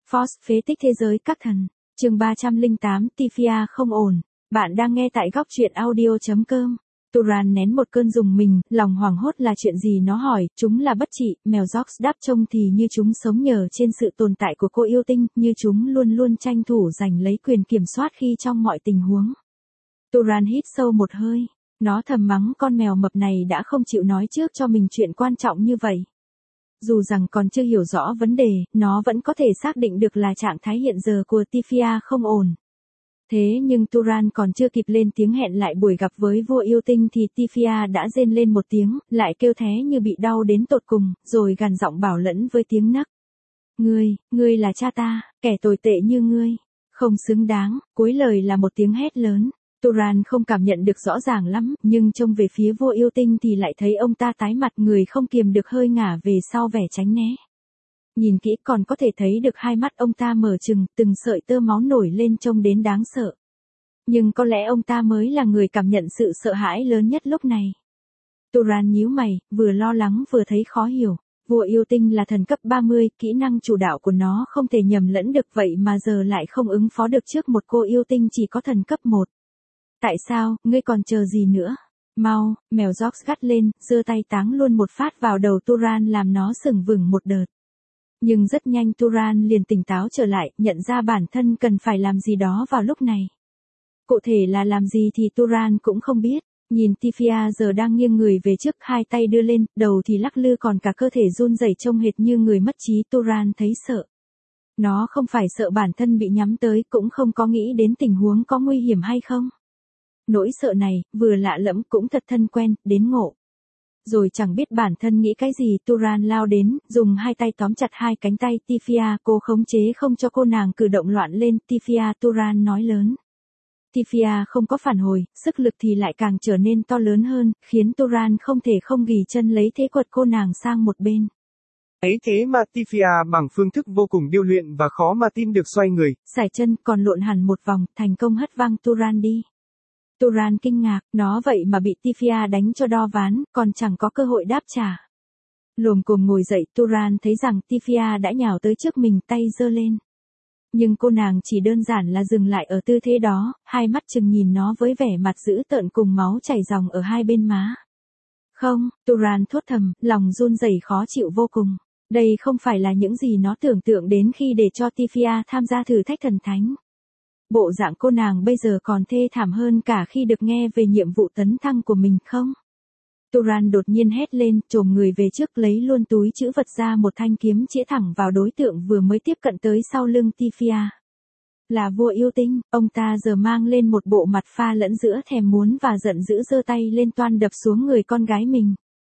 Force phế tích thế giới các thần. Chương 308 Tifia không ổn. Bạn đang nghe tại góc truyện audio.com. Turan nén một cơn rùng mình, lòng hoảng hốt là chuyện gì nó hỏi, chúng là bất trị, mèo George đáp trông thì như chúng sống nhờ trên sự tồn tại của cô yêu tinh, như chúng luôn luôn tranh thủ giành lấy quyền kiểm soát khi trong mọi tình huống. Turan hít sâu một hơi, nó thầm mắng con mèo mập này đã không chịu nói trước cho mình chuyện quan trọng như vậy. Dù rằng còn chưa hiểu rõ vấn đề, nó vẫn có thể xác định được là trạng thái hiện giờ của Tifia không ổn. Thế nhưng Turan còn chưa kịp lên tiếng hẹn lại buổi gặp với vua yêu tinh thì Tifia đã rên lên một tiếng, lại kêu thé như bị đau đến tột cùng, rồi gằn giọng bảo lẫn với tiếng nấc. Ngươi là cha ta, kẻ tồi tệ như ngươi, không xứng đáng, cuối lời là một tiếng hét lớn. Turan không cảm nhận được rõ ràng lắm, nhưng trông về phía vua yêu tinh thì lại thấy ông ta tái mặt, người không kiềm được hơi ngả về sau vẻ tránh né. Nhìn kỹ còn có thể thấy được hai mắt ông ta mở trừng, từng sợi tơ máu nổi lên trông đến đáng sợ. Nhưng có lẽ ông ta mới là người cảm nhận sự sợ hãi lớn nhất lúc này. Turan nhíu mày, vừa lo lắng vừa thấy khó hiểu. Vua yêu tinh là thần cấp 30, kỹ năng chủ đạo của nó không thể nhầm lẫn được, vậy mà giờ lại không ứng phó được trước một cô yêu tinh chỉ có thần cấp 1. Tại sao, ngươi còn chờ gì nữa? Mau, mèo George gắt lên, giơ tay táng luôn một phát vào đầu Turan làm nó sừng vừng một đợt. Nhưng rất nhanh Turan liền tỉnh táo trở lại, nhận ra bản thân cần phải làm gì đó vào lúc này. Cụ thể là làm gì thì Turan cũng không biết. Nhìn Tifia giờ đang nghiêng người về trước, hai tay đưa lên, đầu thì lắc lư còn cả cơ thể run rẩy trông hệt như người mất trí. Turan thấy sợ. Nó không phải sợ bản thân bị nhắm tới, cũng không có nghĩ đến tình huống có nguy hiểm hay không. Nỗi sợ này, vừa lạ lẫm cũng thật thân quen, đến ngộ. Rồi chẳng biết bản thân nghĩ cái gì, Turan lao đến, dùng hai tay tóm chặt hai cánh tay Tifia, cô khống chế không cho cô nàng cử động loạn lên. Tifia, Turan nói lớn. Tifia không có phản hồi, sức lực thì lại càng trở nên to lớn hơn, khiến Turan không thể không ghì chân lấy thế quật cô nàng sang một bên. Ấy thế mà Tifia bằng phương thức vô cùng điêu luyện và khó mà tin được xoay người. Sải chân còn lộn hẳn một vòng, thành công hất văng Turan đi. Turan kinh ngạc, nó vậy mà bị Tifia đánh cho đo ván, còn chẳng có cơ hội đáp trả. Lồm cồm ngồi dậy, Turan thấy rằng Tifia đã nhào tới trước mình, tay giơ lên. Nhưng cô nàng chỉ đơn giản là dừng lại ở tư thế đó, hai mắt chừng nhìn nó với vẻ mặt dữ tợn cùng máu chảy ròng ở hai bên má. Không, Turan thốt thầm, lòng run rẩy khó chịu vô cùng. Đây không phải là những gì nó tưởng tượng đến khi để cho Tifia tham gia thử thách thần thánh. Bộ dạng cô nàng bây giờ còn thê thảm hơn cả khi được nghe về nhiệm vụ tấn thăng của mình không? Turan đột nhiên hét lên, chồm người về trước lấy luôn túi trữ vật ra một thanh kiếm chĩa thẳng vào đối tượng vừa mới tiếp cận tới sau lưng Tifia. Là vua yêu tinh, ông ta giờ mang lên một bộ mặt pha lẫn giữa thèm muốn và giận dữ, giơ tay lên toan đập xuống người con gái mình.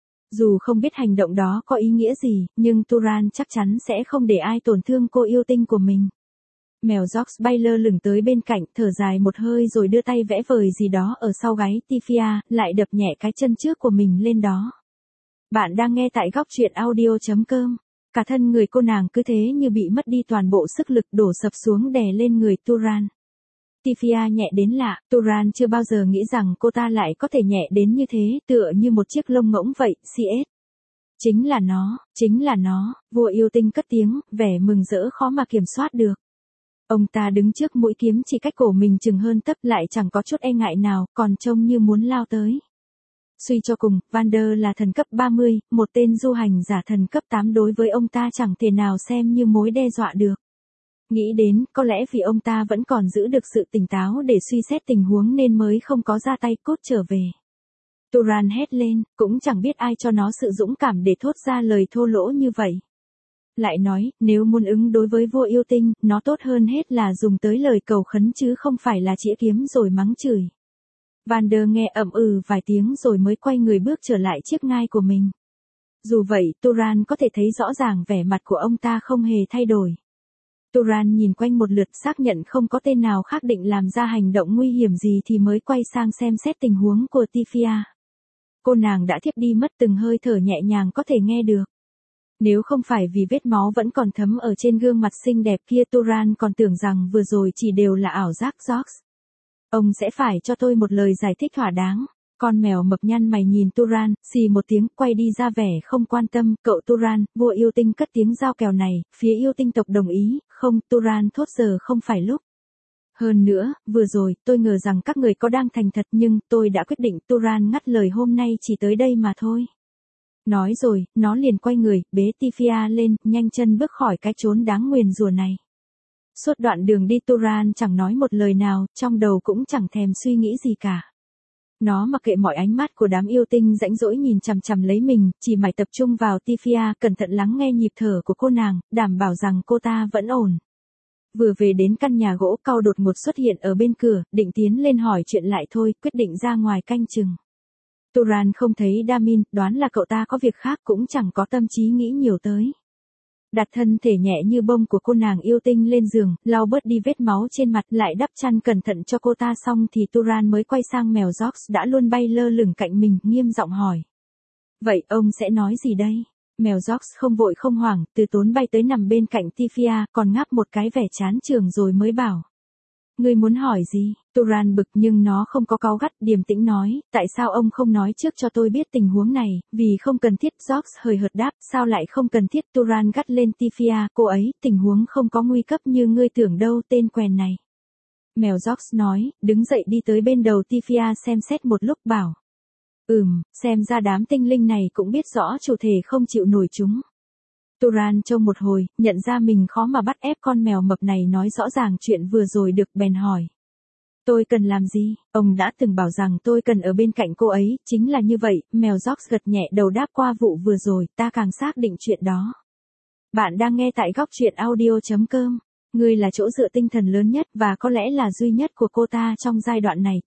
Dù không biết hành động đó có ý nghĩa gì, nhưng Turan chắc chắn sẽ không để ai tổn thương cô yêu tinh của mình. Mèo George bay lơ lửng tới bên cạnh, thở dài một hơi rồi đưa tay vẽ vời gì đó ở sau gáy Tifia, lại đập nhẹ cái chân trước của mình lên đó. Bạn đang nghe tại góc truyện audio.com. Cả thân người cô nàng cứ thế như bị mất đi toàn bộ sức lực, đổ sập xuống đè lên người Turan. Tifia nhẹ đến lạ, Turan chưa bao giờ nghĩ rằng cô ta lại có thể nhẹ đến như thế, tựa như một chiếc lông ngỗng vậy. CS. Chính là nó, vua yêu tinh cất tiếng, vẻ mừng rỡ khó mà kiểm soát được. Ông ta đứng trước mũi kiếm chỉ cách cổ mình chừng hơn tấc, lại chẳng có chút e ngại nào, còn trông như muốn lao tới. Suy cho cùng, Vander là thần cấp 30, một tên du hành giả thần cấp 8 đối với ông ta chẳng thể nào xem như mối đe dọa được. Nghĩ đến, có lẽ vì ông ta vẫn còn giữ được sự tỉnh táo để suy xét tình huống nên mới không có ra tay cốt trở về. Turan hét lên, cũng chẳng biết ai cho nó sự dũng cảm để thốt ra lời thô lỗ như vậy. Lại nói, nếu muốn ứng đối với vua yêu tinh, nó tốt hơn hết là dùng tới lời cầu khấn chứ không phải là chĩa kiếm rồi mắng chửi. Vander nghe ậm ừ vài tiếng rồi mới quay người bước trở lại chiếc ngai của mình. Dù vậy, Turan có thể thấy rõ ràng vẻ mặt của ông ta không hề thay đổi. Turan nhìn quanh một lượt, xác nhận không có tên nào khác định làm ra hành động nguy hiểm gì thì mới quay sang xem xét tình huống của Tifia. Cô nàng đã thiếp đi mất, từng hơi thở nhẹ nhàng có thể nghe được. Nếu không phải vì vết máu vẫn còn thấm ở trên gương mặt xinh đẹp kia, Turan còn tưởng rằng vừa rồi chỉ đều là ảo giác. George. Ông sẽ phải cho tôi một lời giải thích thỏa đáng. Con mèo mập nhăn mày nhìn Turan, xì một tiếng, quay đi ra vẻ không quan tâm, cậu Turan, vua yêu tinh cất tiếng giao kèo này, phía yêu tinh tộc đồng ý, không, Turan thốt giờ không phải lúc. Hơn nữa, vừa rồi, tôi ngờ rằng các người có đang thành thật nhưng tôi đã quyết định. Turan ngắt lời, hôm nay chỉ tới đây mà thôi. Nói rồi, nó liền quay người, bế Tifia lên, nhanh chân bước khỏi cái chốn đáng nguyền rủa này. Suốt đoạn đường đi Turan chẳng nói một lời nào, trong đầu cũng chẳng thèm suy nghĩ gì cả. Nó mặc kệ mọi ánh mắt của đám yêu tinh rãnh rỗi nhìn chằm chằm lấy mình, chỉ mải tập trung vào Tifia, cẩn thận lắng nghe nhịp thở của cô nàng, đảm bảo rằng cô ta vẫn ổn. Vừa về đến căn nhà gỗ, Cau đột ngột xuất hiện ở bên cửa, định tiến lên hỏi chuyện lại thôi, quyết định ra ngoài canh chừng. Turan không thấy Damin, đoán là cậu ta có việc khác, cũng chẳng có tâm trí nghĩ nhiều tới. Đặt thân thể nhẹ như bông của cô nàng yêu tinh lên giường, lau bớt đi vết máu trên mặt, lại đắp chăn cẩn thận cho cô ta xong thì Turan mới quay sang mèo George đã luôn bay lơ lửng cạnh mình, nghiêm giọng hỏi. Vậy ông sẽ nói gì đây? Mèo George không vội không hoảng, từ tốn bay tới nằm bên cạnh Tifia, còn ngáp một cái vẻ chán chường rồi mới bảo. Ngươi muốn hỏi gì? Turan bực nhưng nó không có cáu gắt, điềm tĩnh nói, tại sao ông không nói trước cho tôi biết tình huống này, vì không cần thiết. George hời hợt đáp, sao lại không cần thiết? Turan gắt lên Tifia, cô ấy, tình huống không có nguy cấp như ngươi tưởng đâu, tên quèn này. Mèo George nói, đứng dậy đi tới bên đầu Tifia xem xét một lúc bảo. Xem ra đám tinh linh này cũng biết rõ chủ thể không chịu nổi chúng. Turan trông một hồi, nhận ra mình khó mà bắt ép con mèo mập này nói rõ ràng chuyện vừa rồi được, bèn hỏi. Tôi cần làm gì? Ông đã từng bảo rằng tôi cần ở bên cạnh cô ấy, chính là như vậy. Mèo George gật nhẹ đầu đáp, qua vụ vừa rồi, ta càng xác định chuyện đó. Bạn đang nghe tại góc truyện audio.com. Ngươi là chỗ dựa tinh thần lớn nhất và có lẽ là duy nhất của cô ta trong giai đoạn này.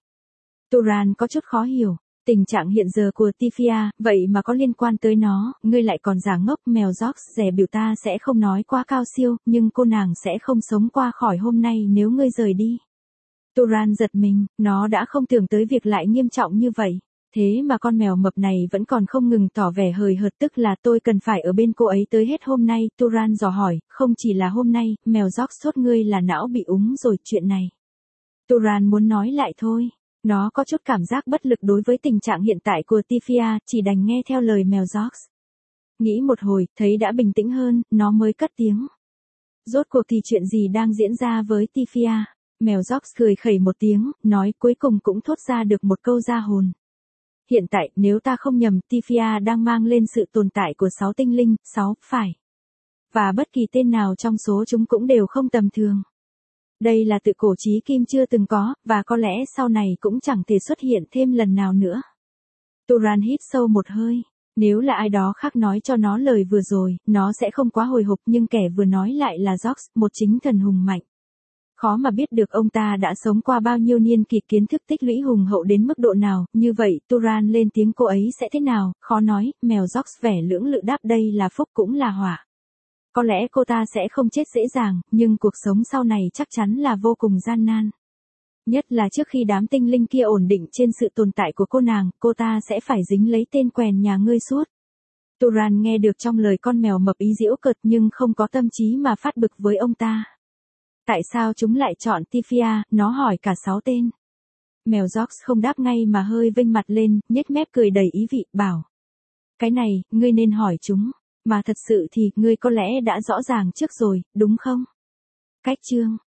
Turan có chút khó hiểu. Tình trạng hiện giờ của Tifia, vậy mà có liên quan tới nó, ngươi lại còn giả ngốc. Mèo George dè biểu, ta sẽ không nói quá cao siêu, nhưng cô nàng sẽ không sống qua khỏi hôm nay nếu ngươi rời đi. Turan giật mình, nó đã không tưởng tới việc lại nghiêm trọng như vậy. Thế mà con mèo mập này vẫn còn không ngừng tỏ vẻ hời hợt, tức là tôi cần phải ở bên cô ấy tới hết hôm nay. Turan dò hỏi, không chỉ là hôm nay. Mèo George sốt, ngươi là não bị úng rồi, chuyện này. Turan muốn nói lại thôi. Nó có chút cảm giác bất lực đối với tình trạng hiện tại của Tifia, chỉ đành nghe theo lời mèo George. Nghĩ một hồi, thấy đã bình tĩnh hơn, nó mới cất tiếng. Rốt cuộc thì chuyện gì đang diễn ra với Tifia? Mèo George cười khẩy một tiếng, nói cuối cùng cũng thốt ra được một câu ra hồn. Hiện tại, nếu ta không nhầm, Tifia đang mang lên sự tồn tại của 6 tinh linh, 6, phải. Và bất kỳ tên nào trong số chúng cũng đều không tầm thường. Đây là tự cổ chí kim chưa từng có, và có lẽ sau này cũng chẳng thể xuất hiện thêm lần nào nữa. Turan hít sâu một hơi. Nếu là ai đó khác nói cho nó lời vừa rồi, nó sẽ không quá hồi hộp, nhưng kẻ vừa nói lại là George, một chính thần hùng mạnh. Khó mà biết được ông ta đã sống qua bao nhiêu niên kỷ, kiến thức tích lũy hùng hậu đến mức độ nào. Như vậy, Turan lên tiếng, cô ấy sẽ thế nào? Khó nói. Mèo George vẻ lưỡng lự đáp, đây là phúc cũng là họa. Có lẽ cô ta sẽ không chết dễ dàng, nhưng cuộc sống sau này chắc chắn là vô cùng gian nan. Nhất là trước khi đám tinh linh kia ổn định trên sự tồn tại của cô ta sẽ phải dính lấy tên quèn nhà ngươi suốt. Turan nghe được trong lời con mèo mập ý giễu cợt nhưng không có tâm trí mà phát bực với ông ta. Tại sao chúng lại chọn Tifia? Nó hỏi cả 6 tên. Mèo George không đáp ngay mà hơi vênh mặt lên, nhếch mép cười đầy ý vị, bảo. Cái này, ngươi nên hỏi chúng. Mà thật sự thì, ngươi có lẽ đã rõ ràng trước rồi, đúng không? Cách chương